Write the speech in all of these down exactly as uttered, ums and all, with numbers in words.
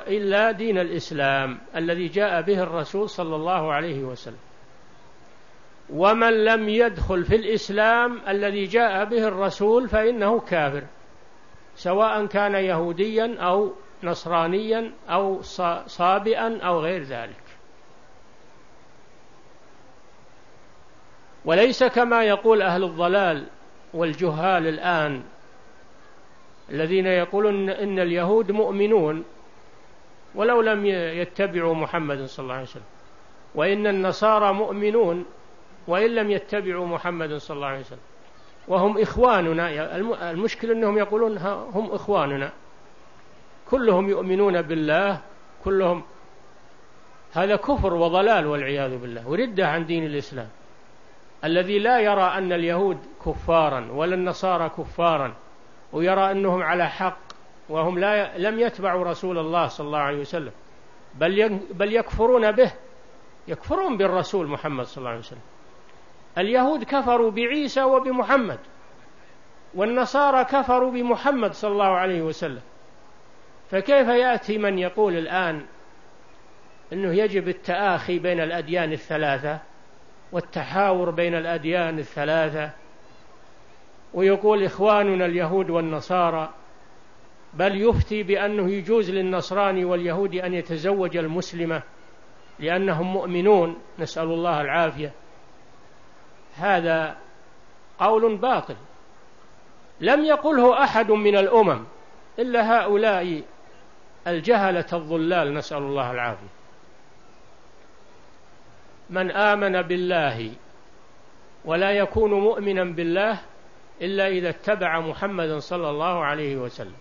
إلا دين الإسلام الذي جاء به الرسول صلى الله عليه وسلم. ومن لم يدخل في الإسلام الذي جاء به الرسول فإنه كافر، سواء كان يهوديا أو نصرانيا أو صابئا أو غير ذلك. وليس كما يقول أهل الضلال والجهال الآن الذين يقولون إن اليهود مؤمنون ولو لم يتبعوا محمد صلى الله عليه وسلم، وإن النصارى مؤمنون وإن لم يتبعوا محمد صلى الله عليه وسلم، وهم إخواننا. المشكلة أنهم يقولون هم إخواننا، كلهم يؤمنون بالله، كلهم. هذا كفر وضلال والعياذ بالله، وردة عن دين الإسلام. الذي لا يرى أن اليهود كفارا ولا النصارى كفارا ويرى أنهم على حق وهم لا لم يتبعوا رسول الله صلى الله عليه وسلم، بل بل يكفرون به، يكفرون بالرسول محمد صلى الله عليه وسلم. اليهود كفروا بعيسى وبمحمد، والنصارى كفروا بمحمد صلى الله عليه وسلم. فكيف يأتي من يقول الآن أنه يجب التآخي بين الأديان الثلاثة والتحاور بين الأديان الثلاثة، ويقول إخواننا اليهود والنصارى، بل يفتي بأنه يجوز للنصراني واليهودي أن يتزوج المسلمة لأنهم مؤمنون، نسأل الله العافية. هذا قول باطل لم يقله أحد من الأمم إلا هؤلاء الجهلة الضلال، نسأل الله العافية. من آمن بالله ولا يكون مؤمنا بالله إلا إذا اتبع محمدا صلى الله عليه وسلم،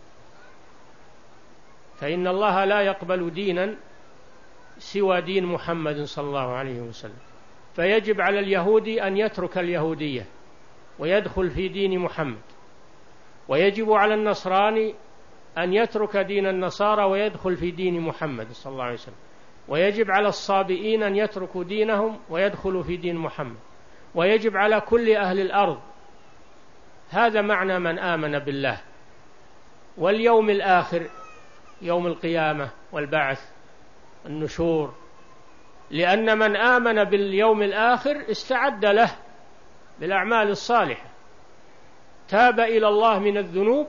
فإن الله لا يقبل دينا سوى دين محمد صلى الله عليه وسلم. فيجب على اليهودي أن يترك اليهودية ويدخل في دين محمد، ويجب على النصراني أن يترك دين النصارى ويدخل في دين محمد صلى الله عليه وسلم، ويجب على الصابئين أن يتركوا دينهم ويدخلوا في دين محمد، ويجب على كل أهل الأرض. هذا معنى من آمن بالله واليوم الآخر، يوم القيامة والبعث النشور. لأن من آمن باليوم الآخر استعد له بالأعمال الصالحة، تاب إلى الله من الذنوب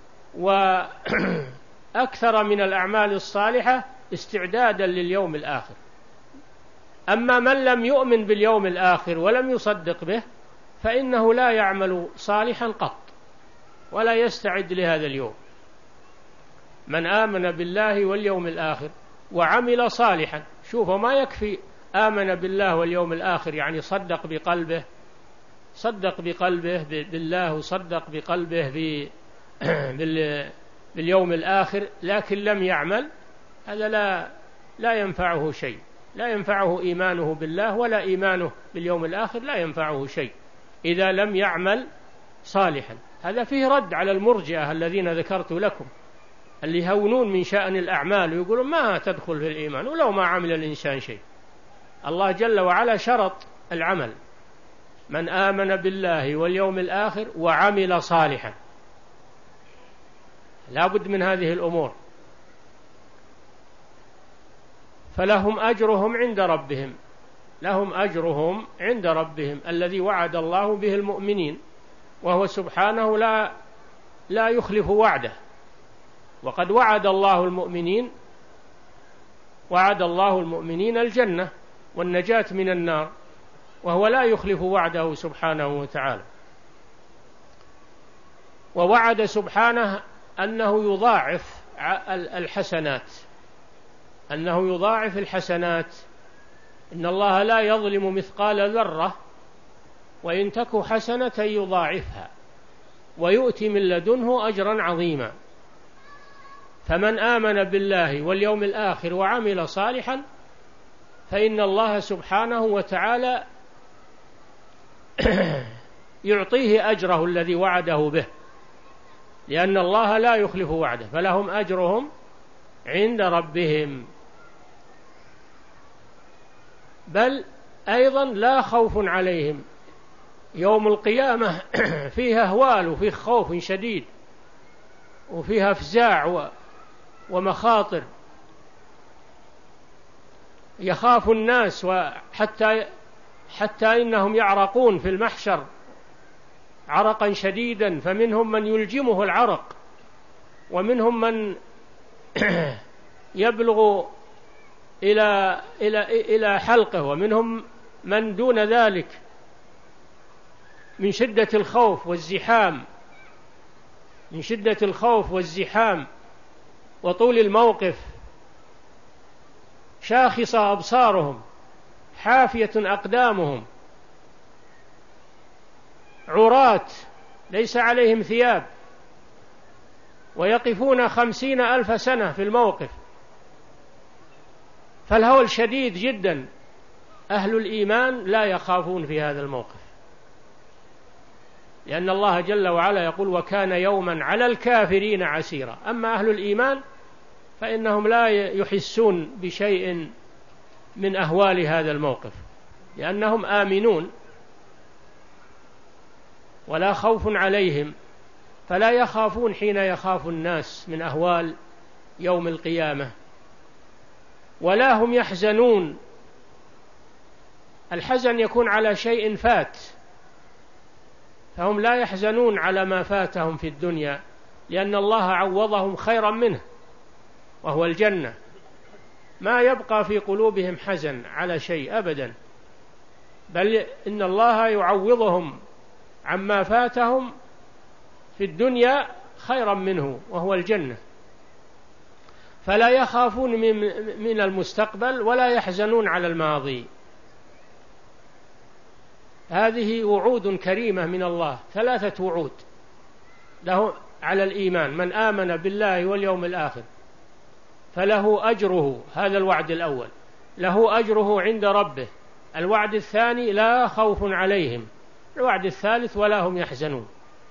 وأكثر من الأعمال الصالحة استعدادا لليوم الآخر. أما من لم يؤمن باليوم الآخر ولم يصدق به فإنه لا يعمل صالحا قط ولا يستعد لهذا اليوم. من آمن بالله واليوم الآخر وعمل صالحا، شوفوا ما يكفي آمن بالله واليوم الآخر يعني صدق بقلبه، صدق بقلبه بالله وصدق بقلبه باليوم الآخر، لكن لم يعمل، هذا لا لا ينفعه شيء، لا ينفعه إيمانه بالله ولا إيمانه باليوم الآخر، لا ينفعه شيء إذا لم يعمل صالحا. هذا فيه رد على المرجئة الذين ذكرت لكم، اللي يهونون من شأن الأعمال ويقولون ما تدخل في الإيمان ولو ما عمل الإنسان شيء. الله جل وعلا شرط العمل، من آمن بالله واليوم الآخر وعمل صالحا، لا بد من هذه الأمور. فلهم أجرهم عند ربهم، لهم أجرهم عند ربهم الذي وعد الله به المؤمنين، وهو سبحانه لا لا يخلف وعده. وقد وعد الله المؤمنين وعد الله المؤمنين الجنة والنجاة من النار، وهو لا يخلف وعده سبحانه وتعالى. ووعد سبحانه أنه يضاعف الحسنات، أنه يضاعف الحسنات. إن الله لا يظلم مثقال ذرة وإن تك حسنة يضاعفها ويؤتي من لدنه أجرا عظيما. فمن آمن بالله واليوم الآخر وعمل صالحا فإن الله سبحانه وتعالى يعطيه أجره الذي وعده به، لأن الله لا يخلف وعده، فلهم أجرهم عند ربهم. بل أيضا لا خوف عليهم يوم القيامة، فيها هوال وفيه خوف شديد وفيها فزاع ومخاطر يخاف الناس، وحتى حتى إنهم يعرقون في المحشر عرقا شديدا، فمنهم من يلجمه العرق، ومنهم من يبلغ إلى إلى إلى حلقه، ومنهم من دون ذلك من شدة الخوف والزحام من شدة الخوف والزحام وطول الموقف، شاخصة أبصارهم، حافية أقدامهم، عراة ليس عليهم ثياب، ويقفون خمسين ألف سنة في الموقف، فالهول شديد جدا. أهل الإيمان لا يخافون في هذا الموقف، لأن الله جل وعلا يقول: وكان يوما على الكافرين عسيرا. أما أهل الإيمان فإنهم لا يحسون بشيء من أهوال هذا الموقف، لأنهم آمنون ولا خوف عليهم، فلا يخافون حين يخاف الناس من أهوال يوم القيامة، ولا هم يحزنون. الحزن يكون على شيء فات، فهم لا يحزنون على ما فاتهم في الدنيا، لأن الله عوضهم خيرا منه وهو الجنة. ما يبقى في قلوبهم حزن على شيء أبدا، بل إن الله يعوضهم عما فاتهم في الدنيا خيرا منه وهو الجنة، فلا يخافون من المستقبل ولا يحزنون على الماضي. هذه وعود كريمة من الله، ثلاثة وعود له على الإيمان: من آمن بالله واليوم الآخر فله أجره، هذا الوعد الأول، له أجره عند ربه. الوعد الثاني: لا خوف عليهم. الوعد الثالث: ولا هم يحزنون.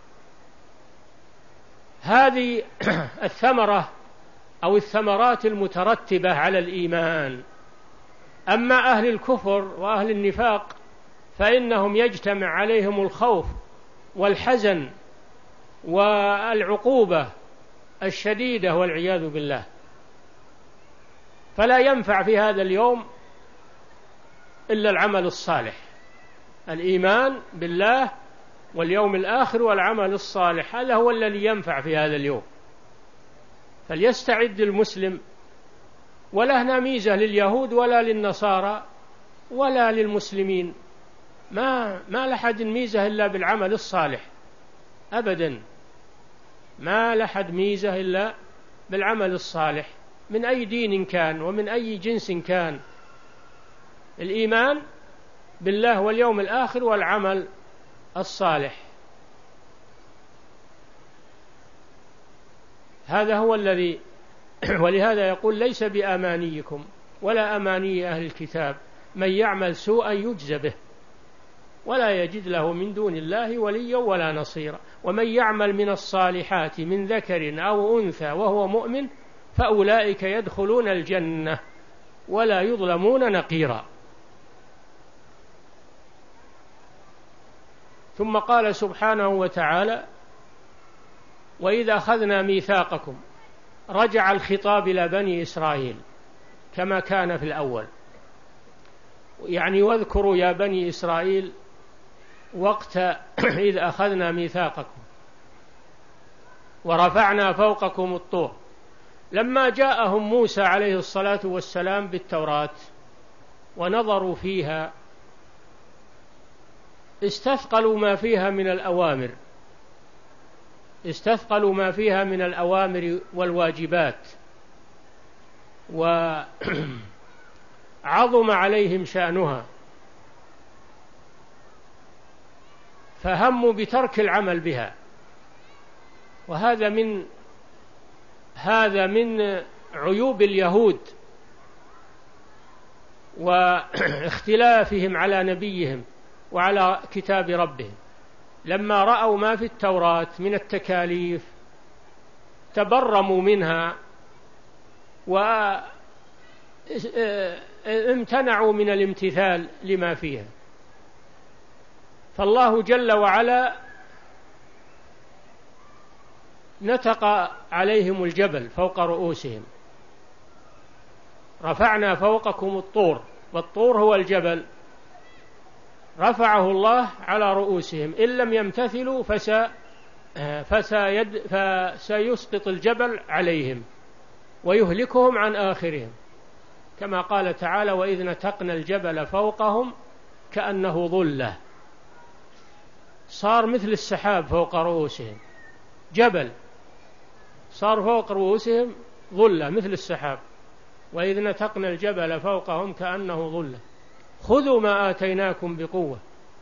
هذه الثمرة أو الثمرات المترتبة على الإيمان. أما أهل الكفر وأهل النفاق فإنهم يجتمع عليهم الخوف والحزن والعقوبة الشديدة والعياذ بالله، فلا ينفع في هذا اليوم إلا العمل الصالح، الإيمان بالله واليوم الآخر والعمل الصالح، هذا هو الذي ينفع في هذا اليوم. فليستعد المسلم، ولا هنا ميزة لليهود ولا للنصارى ولا للمسلمين، ما ما لحد ميزة إلا بالعمل الصالح أبدا، ما لحد ميزة إلا بالعمل الصالح من أي دين كان ومن أي جنس كان. الإيمان بالله واليوم الآخر والعمل الصالح، هذا هو الذي ولهذا يقول: ليس بأمانيكم ولا أماني أهل الكتاب، من يعمل سوءا يجزى به ولا يجد له من دون الله وليا ولا نصيرا، ومن يعمل من الصالحات من ذكر أو أنثى وهو مؤمن فأولئك يدخلون الجنة ولا يظلمون نقيرا. ثم قال سبحانه وتعالى: وإذا أخذنا ميثاقكم، رجع الخطاب إلى بني إسرائيل كما كان في الأول، يعني واذكروا يا بني إسرائيل وقت إذ أخذنا ميثاقكم ورفعنا فوقكم الطور، لما جاءهم موسى عليه الصلاة والسلام بالتوراة ونظروا فيها استثقلوا ما فيها من الأوامر استثقلوا ما فيها من الأوامر والواجبات، وعظم عليهم شأنها، فهموا بترك العمل بها. وهذا من هذا من عيوب اليهود واختلافهم على نبيهم وعلى كتاب ربهم، لما رأوا ما في التوراة من التكاليف تبرموا منها وامتنعوا من الامتثال لما فيها. فالله جل وعلا نتق عليهم الجبل فوق رؤوسهم رفعنا فوقكم الطور، والطور هو الجبل، رفعه الله على رؤوسهم، إن لم يمتثلوا فسا فسيد فسيسقط الجبل عليهم ويهلكهم عن آخرهم، كما قال تعالى: وإذ نتقنا الجبل فوقهم كأنه ظلة. صار مثل السحاب فوق رؤوسهم، جبل صار فوق رؤوسهم ظلة مثل السحاب. وإذ نتقنا الجبل فوقهم كأنه ظلة خذوا ما آتيناكم بقوة.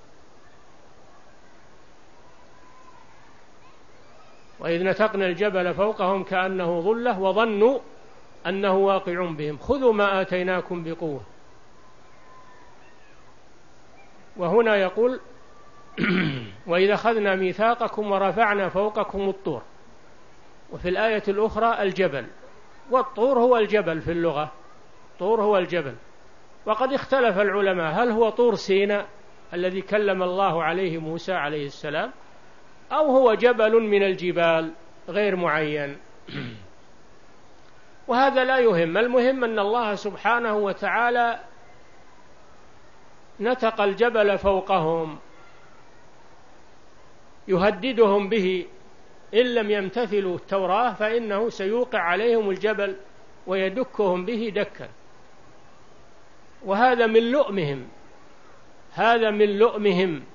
وإذ نتقنا الجبل فوقهم كأنه ظلة وظنوا أنه واقع بهم خذوا ما آتيناكم بقوة. وهنا يقول: وإذا أخذنا ميثاقكم ورفعنا فوقكم الطور. وفي الآية الأخرى الجبل، والطور هو الجبل في اللغة، طور هو الجبل. وقد اختلف العلماء هل هو طور سيناء الذي كلم الله عليه موسى عليه السلام، أو هو جبل من الجبال غير معين. وهذا لا يهم، المهم أن الله سبحانه وتعالى نتق الجبل فوقهم يهددهم به، إن لم يمتثلوا التوراة فإنه سيوقع عليهم الجبل ويدكهم به دكا. وهذا من لؤمهم، هذا من لؤمهم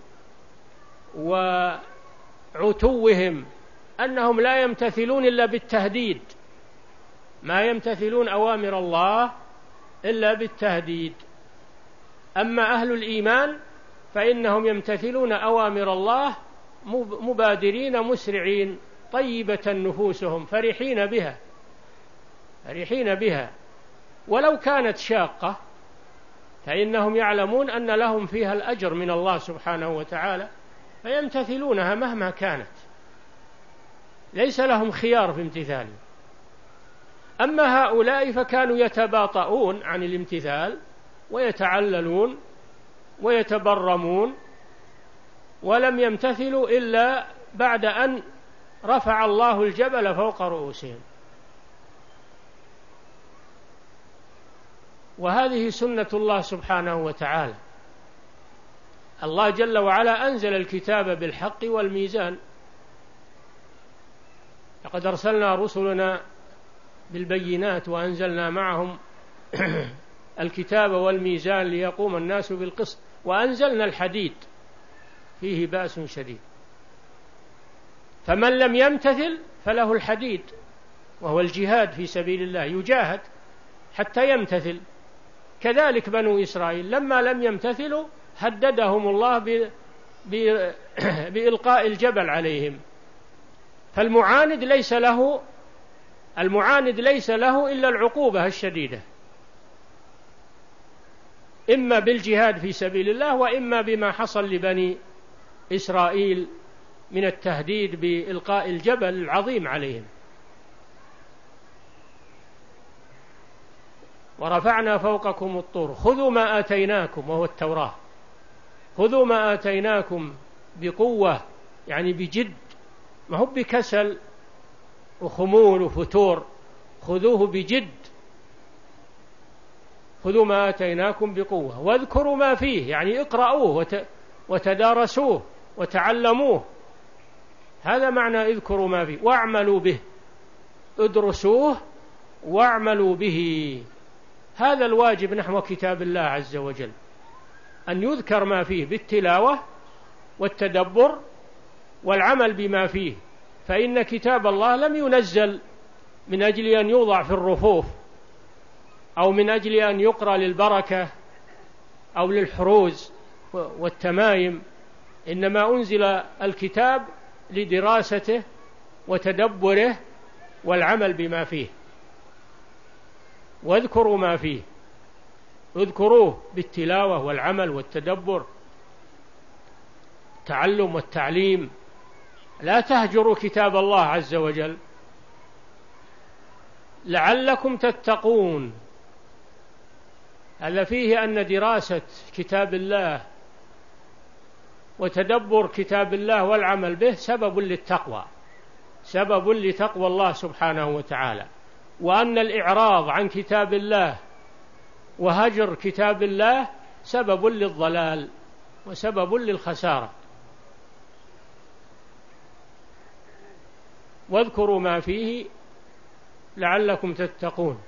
وعتوهم، أنهم لا يمتثلون إلا بالتهديد، ما يمتثلون أوامر الله إلا بالتهديد. أما أهل الإيمان فإنهم يمتثلون أوامر الله مبادرين مسرعين، طيبة نفوسهم فرحين بها فرحين بها ولو كانت شاقة، فإنهم يعلمون أن لهم فيها الأجر من الله سبحانه وتعالى، فيمتثلونها مهما كانت، ليس لهم خيار في امتثاله. أما هؤلاء فكانوا يتباطؤون عن الامتثال ويتعللون ويتبرمون، ولم يمتثلوا إلا بعد أن رفع الله الجبل فوق رؤوسهم. وهذه سنة الله سبحانه وتعالى. الله جل وعلا أنزل الكتاب بالحق والميزان، لقد أرسلنا رسلنا بالبينات وأنزلنا معهم الكتاب والميزان ليقوم الناس بالقسط وأنزلنا الحديد فيه بأس شديد. فمن لم يمتثل فله الحديد، وهو الجهاد في سبيل الله، يجاهد حتى يمتثل. كذلك بنو إسرائيل لما لم يمتثلوا هددهم الله ب... ب... بإلقاء الجبل عليهم. فالمعاند ليس له المعاند ليس له إلا العقوبة الشديدة، إما بالجهاد في سبيل الله، وإما بما حصل لبني إسرائيل من التهديد بإلقاء الجبل العظيم عليهم. ورفعنا فوقكم الطور خذوا ما آتيناكم، وهو التوراة، خذوا ما آتيناكم بقوة، يعني بجد، ما هو بكسل وخمول وفتور، خذوه بجد. خذوا ما آتيناكم بقوة واذكروا ما فيه، يعني اقرأوه وتدارسوه وتعلموه، هذا معنى اذكروا ما فيه، واعملوا به، ادرسوه واعملوا به. هذا الواجب نحو كتاب الله عز وجل، أن يذكر ما فيه بالتلاوة والتدبر والعمل بما فيه. فإن كتاب الله لم ينزل من أجل أن يوضع في الرفوف، أو من أجل أن يقرأ للبركة أو للحروز والتمايم، إنما أنزل الكتاب لدراسته وتدبره والعمل بما فيه. واذكروا ما فيه، اذكروه بالتلاوة والعمل والتدبر، التعلم والتعليم. لا تهجروا كتاب الله عز وجل لعلكم تتقون. هذا فيه أن دراسة كتاب الله وتدبر كتاب الله والعمل به سبب للتقوى، سبب لتقوى الله سبحانه وتعالى. وأن الإعراض عن كتاب الله وهجر كتاب الله سبب للضلال وسبب للخسارة. واذكروا ما فيه لعلكم تتقون.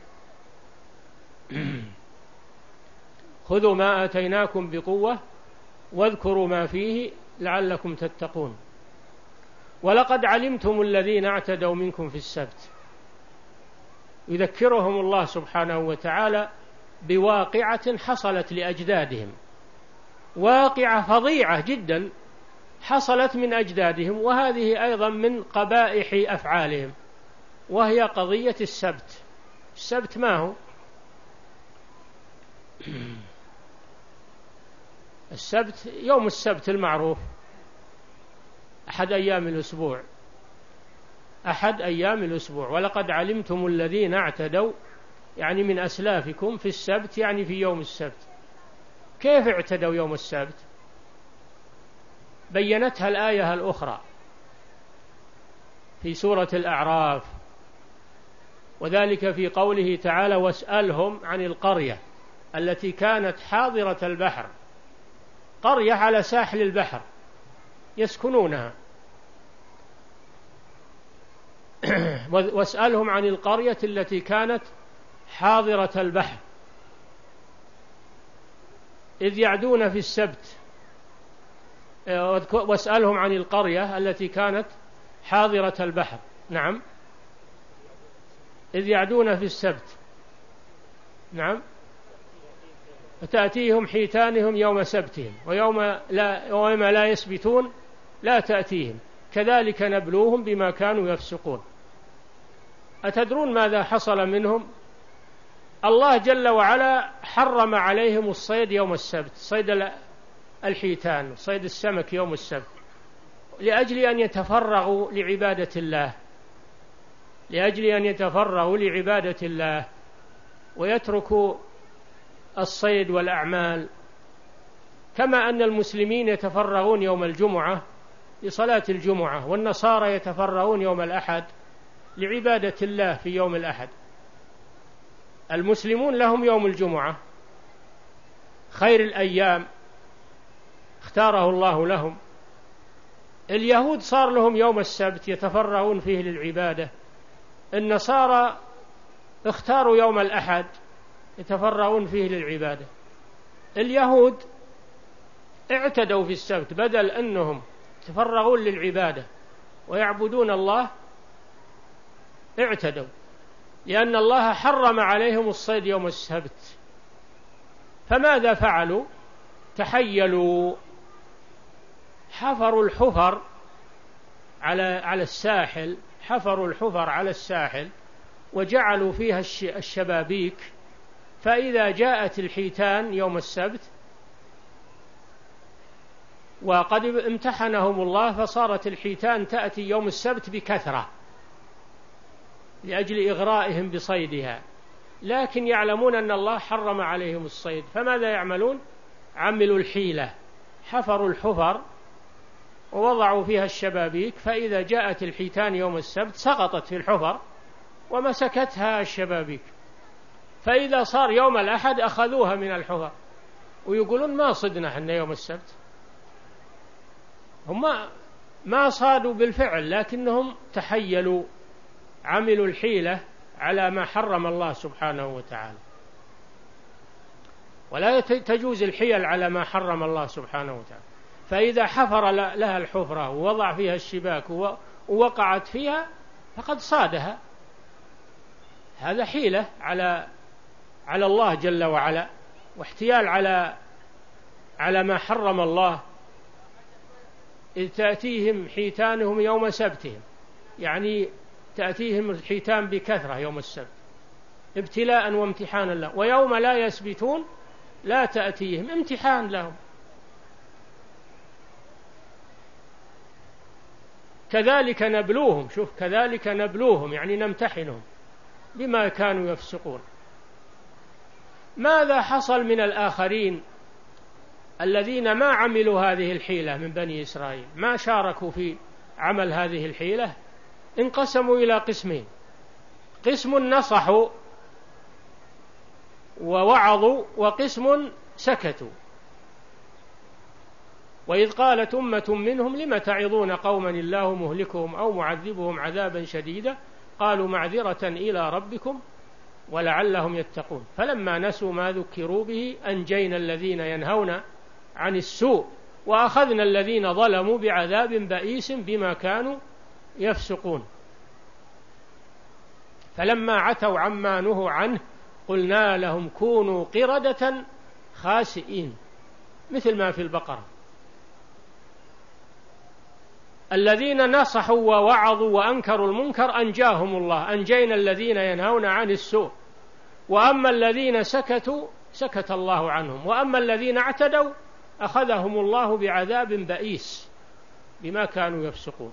خذوا ما آتيناكم بقوة واذكروا ما فيه لعلكم تتقون. ولقد علمتم الذين اعتدوا منكم في السبت. يذكرهم الله سبحانه وتعالى بواقعة حصلت لأجدادهم، واقعة فظيعة جدا حصلت من أجدادهم، وهذه أيضا من قبائح أفعالهم، وهي قضية السبت. السبت ما هو؟ السبت يوم السبت المعروف، أحد أيام الأسبوع، أحد أيام الأسبوع. ولقد علمتم الذين اعتدوا يعني من أسلافكم في السبت، يعني في يوم السبت. كيف اعتدوا يوم السبت؟ بينتها الآية الأخرى في سورة الأعراف، وذلك في قوله تعالى: واسألهم عن القرية التي كانت حاضرة البحر، قرية على ساحل البحر يسكنونها. واسألهم عن القرية التي كانت حاضرة البحر إذ يعدون في السبت. واسألهم عن القرية التي كانت حاضرة البحر، نعم، إذ يعدون في السبت، نعم، فتأتيهم حيتانهم يوم سبتهم ويوم لا, ويوم لا يسبتون لا تأتيهم كذلك نبلوهم بما كانوا يفسقون. أتدرون ماذا حصل منهم؟ الله جل وعلا حرم عليهم الصيد يوم السبت، صيد الحيتان، صيد السمك يوم السبت، لأجل أن يتفرغوا لعبادة الله، لأجل أن يتفرغوا لعبادة الله ويتركوا الصيد والأعمال، كما أن المسلمين يتفرغون يوم الجمعة لصلاة الجمعة، والنصارى يتفرغون يوم الأحد لعبادة الله في يوم الأحد. المسلمون لهم يوم الجمعة خير الأيام اختاره الله لهم. اليهود صار لهم يوم السبت يتفرغون فيه للعبادة. النصارى اختاروا يوم الأحد يتفرغون فيه للعبادة. اليهود اعتدوا في السبت، بدل أنهم يتفرغون للعبادة ويعبدون الله اعتدوا، لأن الله حرم عليهم الصيد يوم السبت. فماذا فعلوا؟ تحيلوا، حفروا الحفر على على الساحل، حفروا الحفر على الساحل وجعلوا فيها الشبابيك، فإذا جاءت الحيتان يوم السبت، وقد امتحنهم الله فصارت الحيتان تأتي يوم السبت بكثرة لأجل إغرائهم بصيدها، لكن يعلمون أن الله حرم عليهم الصيد، فماذا يعملون؟ عملوا الحيلة، حفروا الحفر ووضعوا فيها الشبابيك، فإذا جاءت الحيتان يوم السبت سقطت في الحفر ومسكتها الشبابيك، فإذا صار يوم الأحد أخذوها من الحفر ويقولون ما صدنا حنا يوم السبت. هم ما صادوا بالفعل، لكنهم تحيلوا، عملوا الحيلة على ما حرم الله سبحانه وتعالى. ولا تجوز الحيل على ما حرم الله سبحانه وتعالى. فإذا حفر لها الحفرة ووضع فيها الشباك ووقعت فيها فقد صادها. هذا حيلة على على الله جل وعلا، واحتيال على على ما حرم الله. إذ تأتيهم حيتانهم يوم سبتهم، يعني تأتيهم الحيتان بكثرة يوم السبت ابتلاء وامتحانا لهم، ويوم لا يسبتون لا تأتيهم، امتحان لهم. كذلك نبلوهم، شوف، كذلك نبلوهم يعني نمتحنهم بما كانوا يفسقون. ماذا حصل من الآخرين الذين ما عملوا هذه الحيلة من بني إسرائيل، ما شاركوا في عمل هذه الحيلة؟ انقسموا إلى قسمين: قسم نصحوا ووعظوا وقسم سكتوا. وإذ قالت أمة منهم لم تعظون قوما الله مهلكهم أو معذبهم عذابا شديدا قالوا معذرة إلى ربكم ولعلهم يتقون فلما نسوا ما ذكروا به أنجينا الذين ينهون عن السوء وأخذنا الذين ظلموا بعذاب بئيس بما كانوا يفسقون. فلما عتوا عما نهوا عنه قلنا لهم كونوا قردة خاسئين مثل ما في البقرة. الذين نصحوا ووعظوا وأنكروا المنكر أنجاهم الله، أنجينا الذين ينهون عن السوء، وأما الذين سكتوا سكت الله عنهم، وأما الذين اعتدوا أخذهم الله بعذاب بئيس بما كانوا يفسقون.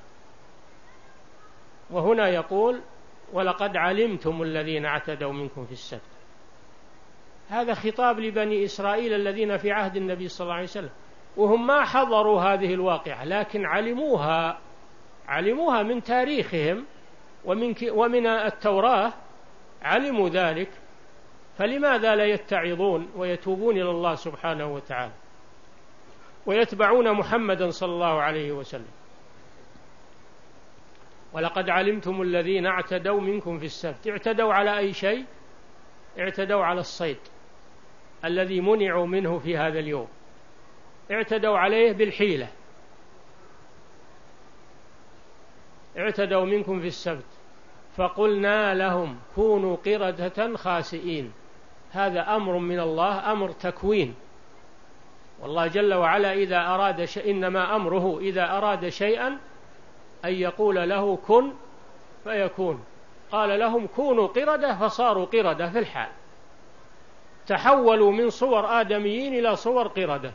وهنا يقول ولقد علمتم الذين اعتدوا منكم في السبت، هذا خطاب لبني إسرائيل الذين في عهد النبي صلى الله عليه وسلم، وهم ما حضروا هذه الواقعة لكن علموها علموها من تاريخهم ومن ومن التوراة علموا ذلك، فلماذا لا يتعظون ويتوبون إلى الله سبحانه وتعالى ويتبعون محمدا صلى الله عليه وسلم؟ ولقد علمتم الذين اعتدوا منكم في السبت. اعتدوا على أي شيء؟ اعتدوا على الصيد الذي منعوا منه في هذا اليوم، اعتدوا عليه بالحيلة، اعتدوا منكم في السبت فقلنا لهم كونوا قردة خاسئين. هذا أمر من الله، أمر تكوين، والله جل وعلا إذا أراد شيء إنما أمره إذا أراد شيئا أن يقول له كن فيكون. قال لهم كونوا قردة فصاروا قردة في الحال، تحولوا من صور آدميين إلى صور قردة،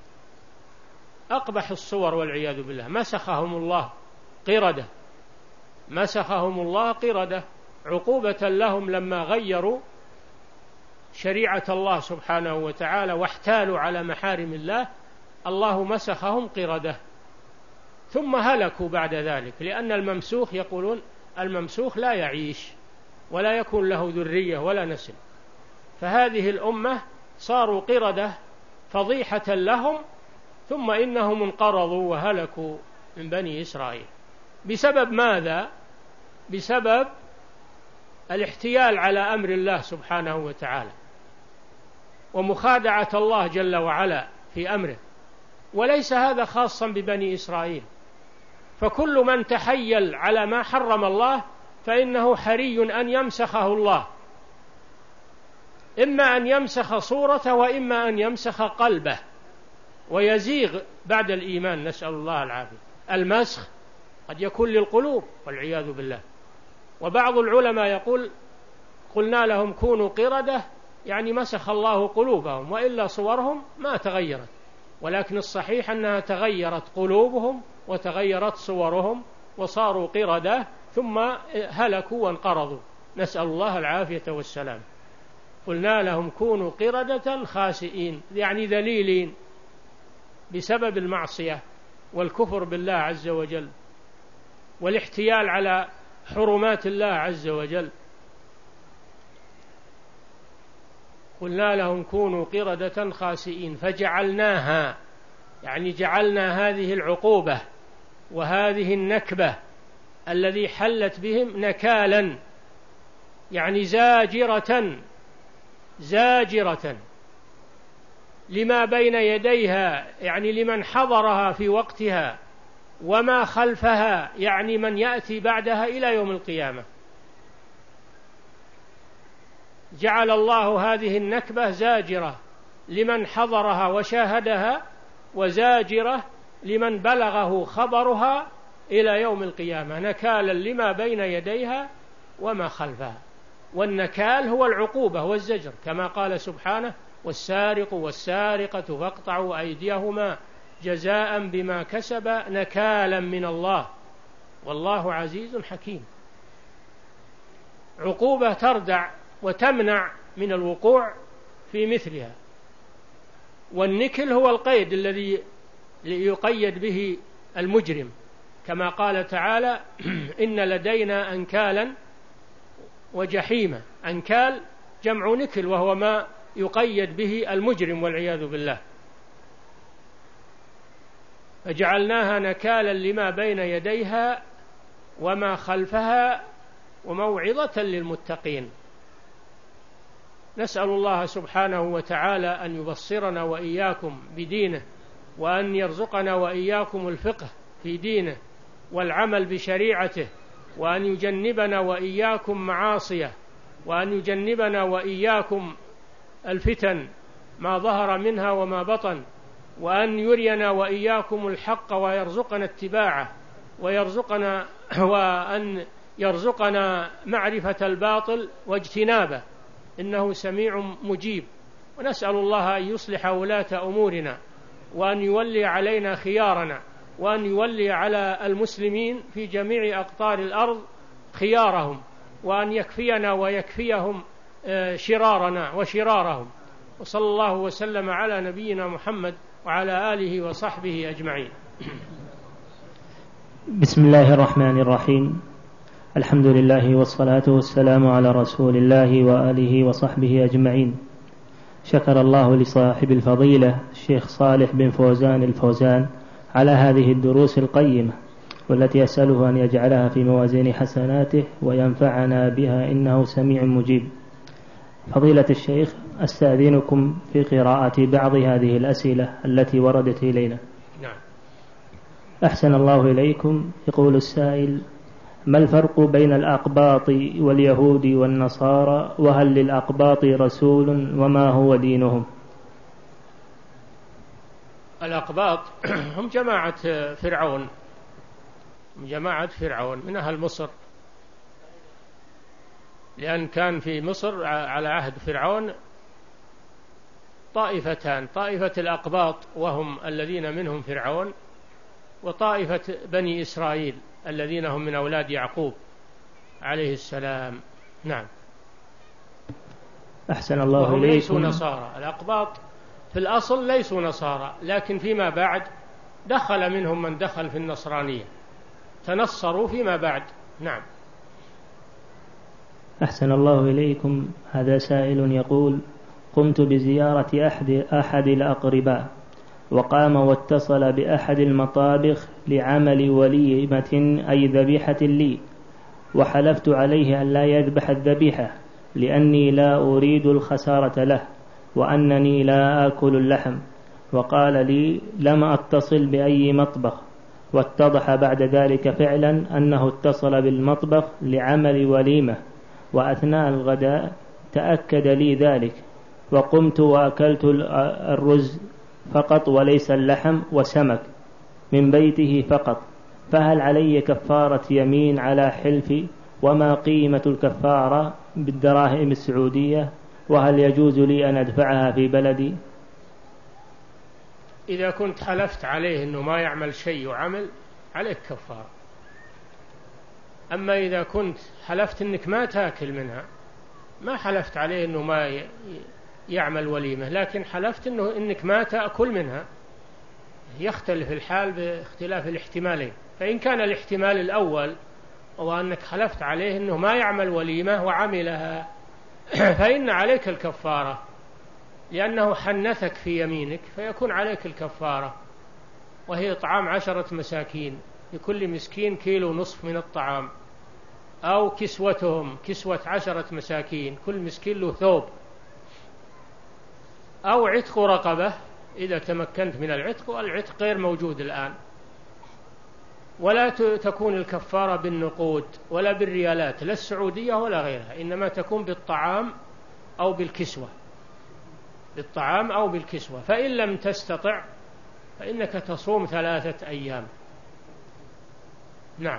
أقبح الصور والعياذ بالله. مسخهم الله قردة، مسخهم الله قردة عقوبة لهم لما غيروا شريعة الله سبحانه وتعالى واحتالوا على محارم الله، الله مسخهم قردة ثم هلكوا بعد ذلك، لأن الممسوخ يقولون الممسوخ لا يعيش ولا يكون له ذرية ولا نسل، فهذه الأمة صاروا قردة فضيحة لهم، ثم إنهم انقرضوا وهلكوا من بني إسرائيل. بسبب ماذا؟ بسبب الاحتيال على أمر الله سبحانه وتعالى ومخادعة الله جل وعلا في أمره. وليس هذا خاصا ببني إسرائيل، فكل من تحيل على ما حرم الله فإنه حري أن يمسخه الله، إما أن يمسخ صورته وإما أن يمسخ قلبه ويزيغ بعد الإيمان، نسأل الله العافية. المسخ قد يكون للقلوب والعياذ بالله. وبعض العلماء يقول قلنا لهم كونوا قردة يعني مسخ الله قلوبهم، وإلا صورهم ما تغيرت، ولكن الصحيح أنها تغيرت قلوبهم وتغيرت صورهم وصاروا قردة ثم هلكوا وانقرضوا، نسأل الله العافية والسلام. قلنا لهم كونوا قردة خاسئين يعني ذليلين بسبب المعصية والكفر بالله عز وجل والاحتيال على حرمات الله عز وجل. قلنا لهم كونوا قردة خاسئين فجعلناها يعني جعلنا هذه العقوبة وهذه النكبة الذي حلت بهم نكالا يعني زاجرة زاجرة لما بين يديها يعني لمن حضرها في وقتها، وما خلفها يعني من يأتي بعدها إلى يوم القيامة. جعل الله هذه النكبة زاجرة لمن حضرها وشاهدها، وزاجرة لمن بلغه خبرها إلى يوم القيامة، نكالا لما بين يديها وما خلفها. والنكال هو العقوبة والزجر، كما قال سبحانه والسارق والسارقة فاقطعوا أيديهما جزاء بما كسب نكالا من الله والله عزيز حكيم. عقوبة تردع وتمنع من الوقوع في مثلها. والنكل هو القيد الذي يقيد به المجرم، كما قال تعالى إن لدينا أنكالا وجحيما. أنكال جمع نكل وهو ما يقيد به المجرم والعياذ بالله. فجعلناها نكالا لما بين يديها وما خلفها وموعظة للمتقين. نسأل الله سبحانه وتعالى أن يبصرنا وإياكم بدينه، وأن يرزقنا وإياكم الفقه في دينه والعمل بشريعته، وأن يجنبنا وإياكم معاصيه، وأن يجنبنا وإياكم الفتن ما ظهر منها وما بطن، وأن يرينا وإياكم الحق ويرزقنا اتباعه، ويرزقنا وأن يرزقنا معرفة الباطل واجتنابه، إنه سميع مجيب. ونسأل الله أن يصلح ولاة أمورنا، وأن يولي علينا خيارنا، وأن يولي على المسلمين في جميع أقطار الأرض خيارهم، وأن يكفينا ويكفيهم شرارنا وشرارهم. وصلى الله وسلم على نبينا محمد وعلى آله وصحبه أجمعين. بسم الله الرحمن الرحيم. الحمد لله والصلاة والسلام على رسول الله وآله وصحبه أجمعين. شكر الله لصاحب الفضيلة الشيخ صالح بن فوزان الفوزان على هذه الدروس القيمة، والتي أسأله أن يجعلها في موازين حسناته وينفعنا بها إنه سميع مجيب. فضيلة الشيخ، أستأذنكم في قراءة بعض هذه الأسئلة التي وردت إلينا. نعم. أحسن الله إليكم. يقول السائل: ما الفرق بين الأقباط واليهود والنصارى؟ وهل للأقباط رسول؟ وما هو دينهم؟ الأقباط هم جماعة فرعون، جماعة فرعون من أهل مصر، لأن كان في مصر على عهد فرعون طائفتان: طائفة الأقباط وهم الذين منهم فرعون، وطائفة بني إسرائيل الذين هم من أولاد يعقوب عليه السلام. نعم. أحسن الله إليكم. ليسوا نصارى. الأقباط في الأصل ليسوا نصارى، لكن فيما بعد دخل منهم من دخل في النصرانية، تنصروا فيما بعد. نعم. أحسن الله إليكم. هذا سائل يقول: قمت بزيارة أحد, أحد الأقرباء، وقام واتصل بأحد المطابخ لعمل وليمة أي ذبيحة لي، وحلفت عليه أن لا يذبح الذبيحة لأني لا أريد الخسارة له، وأنني لا آكل اللحم، وقال لي لم أتصل بأي مطبخ. واتضح بعد ذلك فعلا أنه اتصل بالمطبخ لعمل وليمة، وأثناء الغداء تأكد لي ذلك، وقمت وأكلت الرز فقط وليس اللحم وسمك من بيته فقط، فهل علي كفارة يمين على حلفي؟ وما قيمة الكفارة بالدراهم السعودية؟ وهل يجوز لي أن أدفعها في بلدي؟ إذا كنت حلفت عليه أنه ما يعمل شيء وعمل، عليك كفارة. أما إذا كنت حلفت أنك ما تأكل منها، ما حلفت عليه أنه ما يعمل وليمة، لكن حلفت أنه إنك ما تأكل منها، يختلف الحال باختلاف الاحتمالين. فإن كان الاحتمال الأول وأنك حلفت عليه أنه ما يعمل وليمة وعملها، فإن عليك الكفارة، لأنه حنثك في يمينك، فيكون عليك الكفارة، وهي إطعام عشرة مساكين، لكل مسكين كيلو نصف من الطعام، أو كسوتهم كسوة عشرة مساكين، كل مسكين له ثوب، أو عتق رقبة إذا تمكنت من العتق، والعتق غير موجود الآن. ولا تكون الكفارة بالنقود ولا بالريالات، لا السعودية ولا غيرها، إنما تكون بالطعام أو بالكسوة، بالطعام أو بالكسوة. فإن لم تستطع فإنك تصوم ثلاثة أيام. نعم.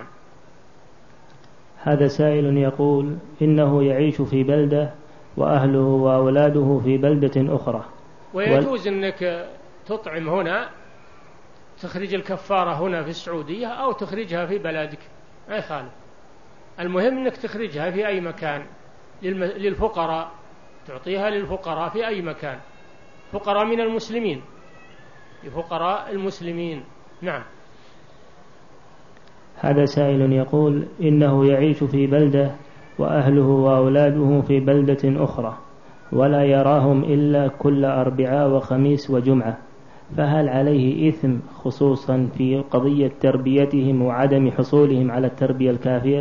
هذا سائل يقول: إنه يعيش في بلدة وأهله وأولاده في بلدة أخرى، ويجوز أنك تطعم هنا، تخرج الكفارة هنا في السعودية أو تخرجها في بلدك، ما يخالف. المهم أنك تخرجها في أي مكان للفقراء، تعطيها للفقراء في أي مكان، فقراء من المسلمين، لفقراء المسلمين. نعم. هذا سائل يقول: إنه يعيش في بلدة وأهله وأولاده في بلدة أخرى، ولا يراهم إلا كل أربعاء وخميس وجمعة، فهل عليه إثم خصوصا في قضية تربيتهم وعدم حصولهم على التربية الكافية؟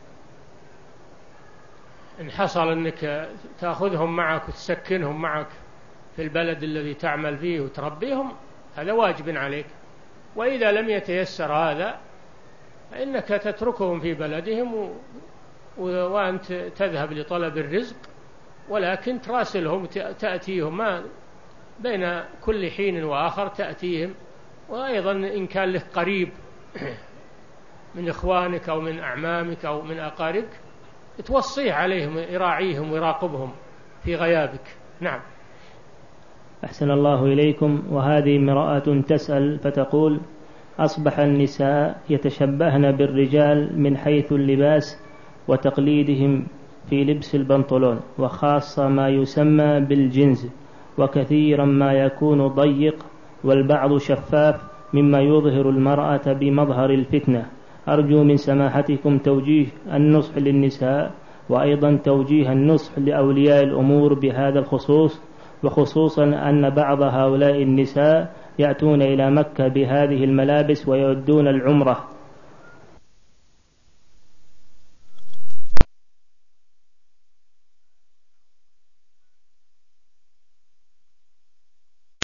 إن حصل أنك تأخذهم معك وتسكنهم معك في البلد الذي تعمل فيه وتربيهم هذا واجب عليك، وإذا لم يتيسر هذا فإنك تتركهم في بلدهم و... وأنت تذهب لطلب الرزق، ولكن تراسلهم تأتيهم ما بين كل حين وآخر تأتيهم. وأيضا إن كان له قريب من إخوانك أو من أعمامك أو من أقاربك توصيه عليهم يراعيهم ويراقبهم في غيابك. نعم. أحسن الله إليكم. وهذه امرأة تسأل فتقول: أصبح النساء يتشبهن بالرجال من حيث اللباس وتقليدهم في لبس البنطلون، وخاصة ما يسمى بالجنز، وكثيرا ما يكون ضيق والبعض شفاف مما يظهر المرأة بمظهر الفتنة. أرجو من سماحتكم توجيه النصح للنساء، وأيضا توجيه النصح لأولياء الأمور بهذا الخصوص، وخصوصا أن بعض هؤلاء النساء يأتون إلى مكة بهذه الملابس ويؤدون العمرة